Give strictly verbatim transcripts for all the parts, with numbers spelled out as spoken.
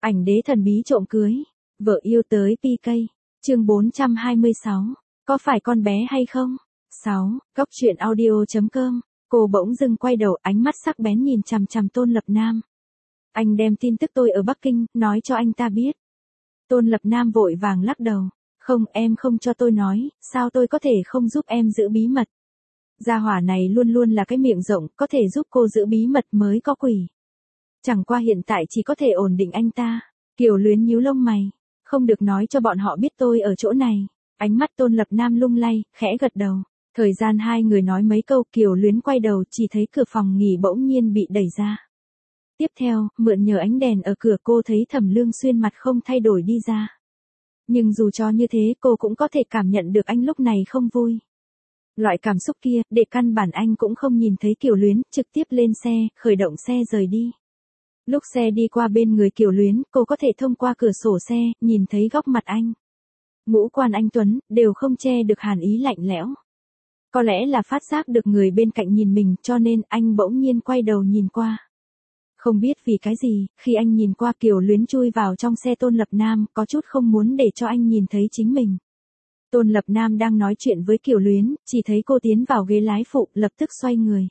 Ảnh đế thần bí trộm cưới, vợ yêu tới pê ca. Chương bốn trăm hai mươi sáu. Có phải con bé hay không? sáu. Góc truyện audio chấm com. Cô bỗng dưng quay đầu, ánh mắt sắc bén nhìn chằm chằm Tôn Lập Nam. Anh đem tin tức tôi ở Bắc Kinh, nói cho anh ta biết. Tôn Lập Nam vội vàng lắc đầu. Không, em không cho tôi nói, sao tôi có thể không giúp em giữ bí mật. Gia hỏa này luôn luôn là cái miệng rộng, có thể giúp cô giữ bí mật mới có quỷ. Chẳng qua hiện tại chỉ có thể ổn định anh ta. Kiều Luyến nhíu lông mày. Không được nói cho bọn họ biết tôi ở chỗ này. Ánh mắt Tôn Lập Nam lung lay, khẽ gật đầu. Thời gian hai người nói mấy câu, Kiều Luyến quay đầu chỉ thấy cửa phòng nghỉ bỗng nhiên bị đẩy ra. Tiếp theo, mượn nhờ ánh đèn ở cửa cô thấy Thẩm Lương Xuyên mặt không thay đổi đi ra. Nhưng dù cho như thế cô cũng có thể cảm nhận được anh lúc này không vui. Loại cảm xúc kia, để căn bản anh cũng không nhìn thấy Kiều Luyến, trực tiếp lên xe, khởi động xe rời đi. Lúc xe đi qua bên người Kiều Luyến, cô có thể thông qua cửa sổ xe, nhìn thấy góc mặt anh. Ngũ quan anh tuấn, đều không che được hàn ý lạnh lẽo. Có lẽ là phát giác được người bên cạnh nhìn mình, cho nên anh bỗng nhiên quay đầu nhìn qua. Không biết vì cái gì, khi anh nhìn qua Kiều Luyến chui vào trong xe Tôn Lập Nam, có chút không muốn để cho anh nhìn thấy chính mình. Tôn Lập Nam đang nói chuyện với Kiều Luyến, chỉ thấy cô tiến vào ghế lái phụ, lập tức xoay người.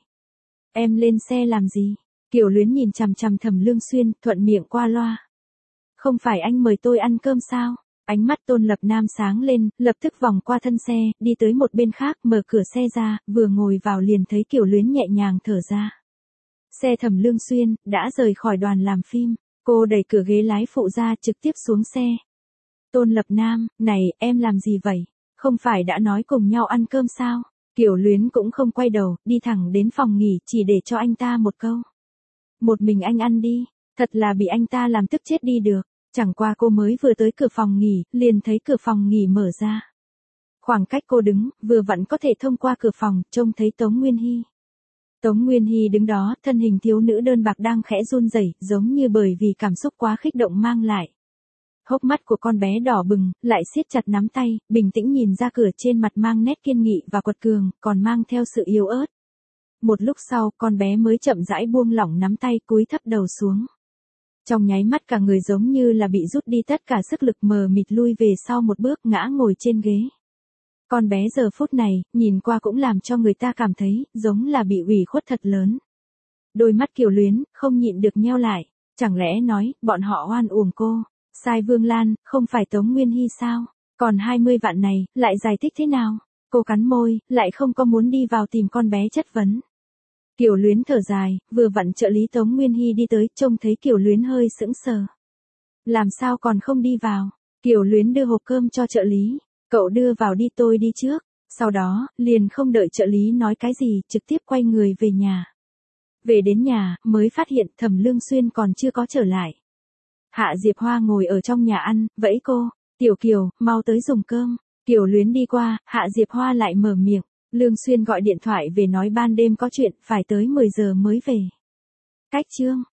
Em lên xe làm gì? Kiều Luyến nhìn chằm chằm Thẩm Lương Xuyên, thuận miệng qua loa. Không phải anh mời tôi ăn cơm sao? Ánh mắt Tôn Lập Nam sáng lên, lập tức vòng qua thân xe, đi tới một bên khác, mở cửa xe ra, vừa ngồi vào liền thấy Kiều Luyến nhẹ nhàng thở ra. Xe Thẩm Lương Xuyên đã rời khỏi đoàn làm phim, cô đẩy cửa ghế lái phụ ra trực tiếp xuống xe. Tôn Lập Nam, này, em làm gì vậy? Không phải đã nói cùng nhau ăn cơm sao? Kiều Luyến cũng không quay đầu, đi thẳng đến phòng nghỉ chỉ để cho anh ta một câu. Một mình anh ăn đi, thật là bị anh ta làm tức chết đi được. Chẳng qua cô mới vừa tới cửa phòng nghỉ, liền thấy cửa phòng nghỉ mở ra. Khoảng cách cô đứng, vừa vặn có thể thông qua cửa phòng, trông thấy Tống Nguyên Hy. Tống Nguyên Hy đứng đó, thân hình thiếu nữ đơn bạc đang khẽ run rẩy, giống như bởi vì cảm xúc quá kích động mang lại. Hốc mắt của con bé đỏ bừng, lại siết chặt nắm tay, bình tĩnh nhìn ra cửa, trên mặt mang nét kiên nghị và quật cường, còn mang theo sự yếu ớt. Một lúc sau, con bé mới chậm rãi buông lỏng nắm tay, cúi thấp đầu xuống. Trong nháy mắt cả người giống như là bị rút đi tất cả sức lực, mờ mịt lui về sau một bước, ngã ngồi trên ghế. Con bé giờ phút này, nhìn qua cũng làm cho người ta cảm thấy, giống là bị ủy khuất thật lớn. Đôi mắt Kiều Luyến, không nhịn được nheo lại. Chẳng lẽ nói, bọn họ oan uổng cô. Sai Vương Lan, không phải Tống Nguyên Hy sao? Còn hai mươi vạn này, lại giải thích thế nào? Cô cắn môi, lại không có muốn đi vào tìm con bé chất vấn. Kiều Luyến thở dài, vừa vặn trợ lý Tống Nguyên Hy đi tới, trông thấy Kiều Luyến hơi sững sờ. Làm sao còn không đi vào? Kiều Luyến đưa hộp cơm cho trợ lý. Cậu đưa vào đi, tôi đi trước. Sau đó, liền không đợi trợ lý nói cái gì, trực tiếp quay người về nhà. Về đến nhà, mới phát hiện Thẩm Lương Xuyên còn chưa có trở lại. Hạ Diệp Hoa ngồi ở trong nhà ăn, vẫy cô. Tiểu Kiều, mau tới dùng cơm. Kiều Luyến đi qua, Hạ Diệp Hoa lại mở miệng. Lương Xuyên gọi điện thoại về nói ban đêm có chuyện, phải tới mười giờ mới về. Cách chương.